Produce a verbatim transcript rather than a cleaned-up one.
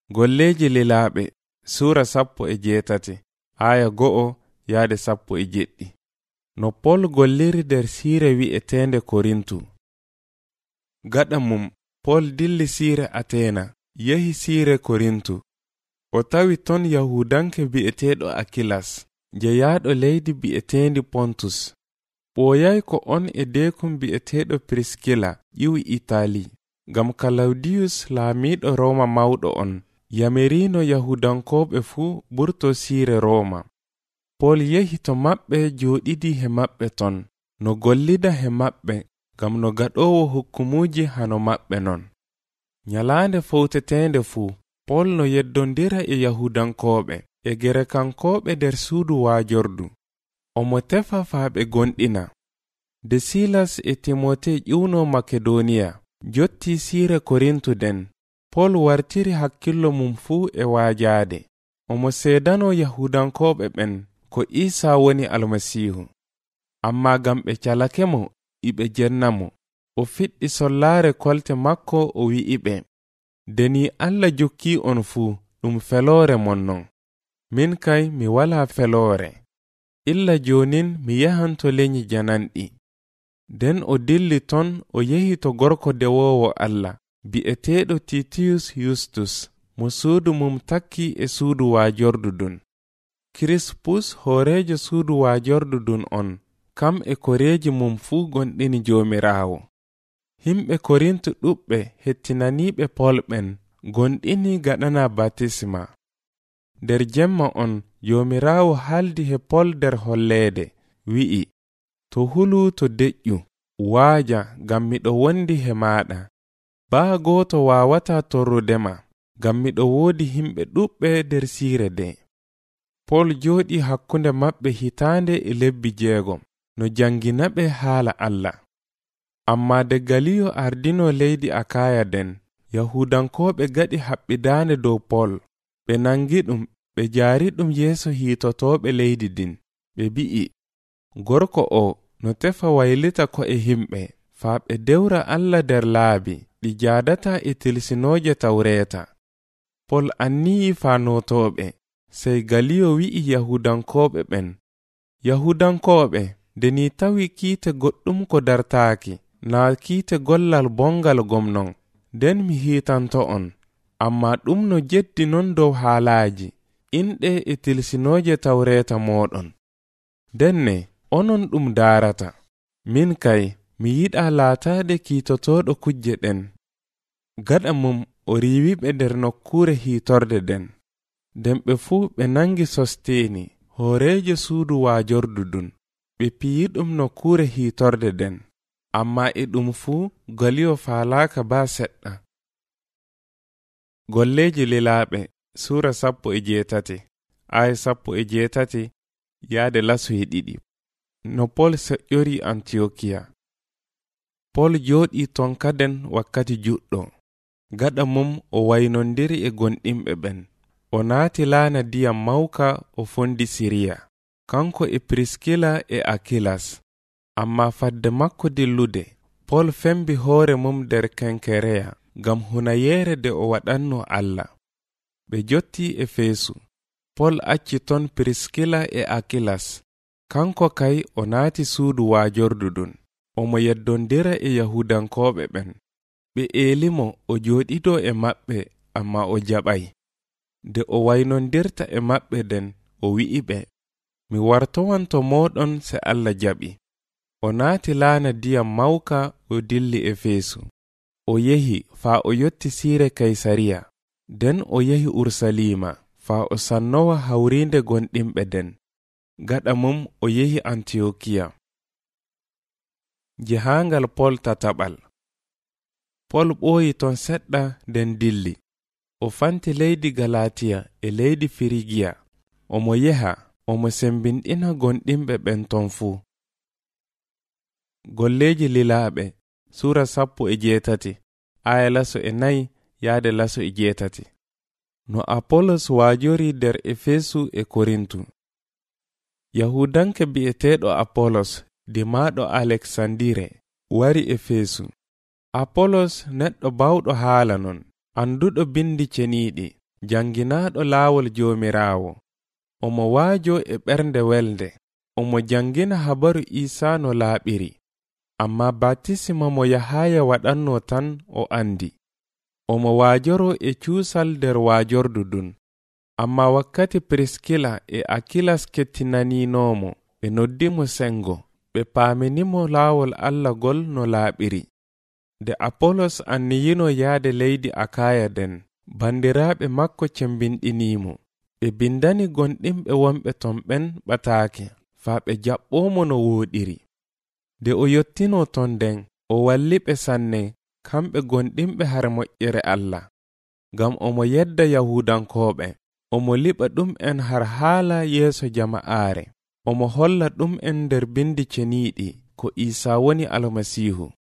Golleji lilaaɓe Sura sappo e jeetati aya go'o yaade sappo e jeɗɗi. No Pol golliri nder siire wi'etende Korintu. Gaɗa mum Pol dilli siire Atena yehi siire Korintu. O tawi ton Yahudanke bi'eteeɗo Akilas jeyaaɗo leydi bi'etendi Pontus. Ɓooyay ko on e deekum bi'eteeɗo Priskila ƴiwi Itali, ngam Kalawdiyus laamiiɗo Roma mawɗo on yamirino Yahudankooɓe fuu ɓurto siire Roma. Pol yehi to maɓɓe jooɗidi he maɓɓe ton, no gollida he maɓɓe ngam no gaɗowo hukkumuji hano maɓɓe non. Nyalaande fowtetende fuu Pol no yeddondira e Yahudankooɓe e Gerekankooɓe nder suudu waajordu. Omo tefa faaɓe gonɗina. De Silas e Timote ƴiwno Makedoniya jotti siire Korintu den. Pol wartiri hakkillo mum fuu e waajaade. Omo seedano Yahudankooɓe ɓen ko Isa woni Almasiihu. Amma gam ɓe calake mo iɓe jennamo, o fiɗɗi sollaare kolte makko o wi'iɓe, deni Allah jokki on fuu ɗum feloore mon non. Min kay mi wala feloore. Illa jonin mi yahanto leñi jananɗi. Den o dilli ton o yehi to gorko dewowo Allah bi'eteeɗo Titiyus Yustus mo suudu mum takki e suudu waajordu dun. Krispus hoorejo suudu waajordu dun on, kam e koreeji mum fuu gonɗini Joomiraawo. Himɓe Korintu ɗuɓɓe hettinaniiɓe Pol ɓen gonɗini gaɗana batisma. Nder jemma on Joomiraawo haldi he Pol nder holleede, wi'i, to hulu to deƴƴu, waaja ngam miɗo wondi he maaɗa. Baa gooto waawata torrudema, ngam miɗo woodi himɓe ɗuɓɓe nder siire de. Pol jooɗi hakkunde maɓɓe hitaande e lebbi jeegom, no janginaɓe haala Allah. Amma de Galiyo ardino leydi Akaya den, Yahudankooɓe gaɗi haɓɓidaande dow Pol. Ɓe nangi ɗum, ɓe jaari ɗum yeeso hiitotooɓe leydi din. Ɓe bi'i, gorko o no tefa waylita ko e himɓe, faa ɓe dewra Allah nder laabi ɗi jaadata e tilsinooje tawreeta. Pol anniyi faanotooɓe, sey Galiyo wi'i Yahudankooɓe ɓen, Yahudankooɓe, nde ni tawi kiite goɗɗum ko dartaaki, naa kiite gollal bongal gomnon, nden mi hiitanto on. Amma ɗum no jeddi non dow haalaaji, inɗe e tilsinooje tawreeta mooɗon. Denne, onon ɗum daarata. Min kay, mi yiɗaa laataade kiitotooɗo kujje ɗen. Gaɗa mum o riiwiɓe nder nokkuure hiitorde den. Nden ɓe fuu ɓe nangi Sosteeni, hooreejo suudu waajordu dun. Ɓe piyi ɗum nokkuure hiitorde den. Amma e ɗum fuu Galiyo faalaaka baa seɗɗa. Golleji lilaaɓe Suura sappo e jeetati aya sappo e jeetati yaade laso e ɗiɗi. No Pol seƴƴori Antiyokiya. Pol jooɗii ton kaden wakkati juɗɗo. Gaɗa mum o waynondiri e gonɗinɓe ɓen. O naati laana diyam mawka o fondi Siriya, kanko e Priskila e Akilas. Amma fadde makko dillude, Pol fembi hoore mum nder Kenkereya ngam hunayeere de o waɗanno Allah. Ɓe jotti Efesu. Pol acci ton Priskila e Akilas. Kanko kay o naati suudu waajordu dun. Omo yeddondira e Yahudankooɓe ɓen. Ɓe eelimo o jooɗido e maɓɓe, amma o jaɓay. De o waynondirta e maɓɓe den, o wi'i ɓe, mi wartowanto mooɗon se Allah jaɓi. O naati laana diyam mawka o dilli Efesu. O yehi faa o yotti siire Kaysariya. Den o yehi Ursalima faa o sannowa hawriinde gonɗinɓe den. Gaɗa mum o yehi Antiyokiya. Jehaangal Pol tataɓal. Pol ɓooyi ton seɗɗa nden dilli. O fanti leydi Galatiya e leydi Firigiya. Omo yeha, omo sembinɗina gonɗinɓe ɓen ton fuu. Golleji lilaaɓe Suura sappo e jeetati aya laso e nayi yaade laso e jeetati. No Apolos waajori nder Efesu e Korintu. Yahudanke bi'eteeɗo Apolos dimaaɗo Aleksandire wari Efesu. Apolos neɗɗo bawɗo haala non, anduɗo bindi ceniiɗi, janginaaɗo laawol joomiraawo, omo waajo e ɓernde welde, omo jangina habaru Iisaa no laaɓiri. Amma baptisma mo Yahaya waɗanno tan o andi. Omo waajoro e cuusal nder waajordu ɗum. Amma wakkati Priskila e Akilas kettinaninomo, ɓe noddimo sengo, ɓe paaminimo laawol Allah gol no laaɓiri. Nde Apolos anniyino yaade leydi Akaya den, bandiraaɓe makko cembinɗinimo. Ɓe bindani gonɗinɓe wonɓe ton ɓen ɓataake, faa ɓe jaɓɓomo no wooɗiri. Nde o yottino ton den, o walliɓe sanne kamɓe gonɗinɓe har moƴƴere Allah. Ngam omo yedda Yahudankooɓe, omo liɓa ɗum en har haala yeeso jama'aare. Omo holla ɗum en nder bindi ceniiɗi ko Iisaa woni Almasiihu.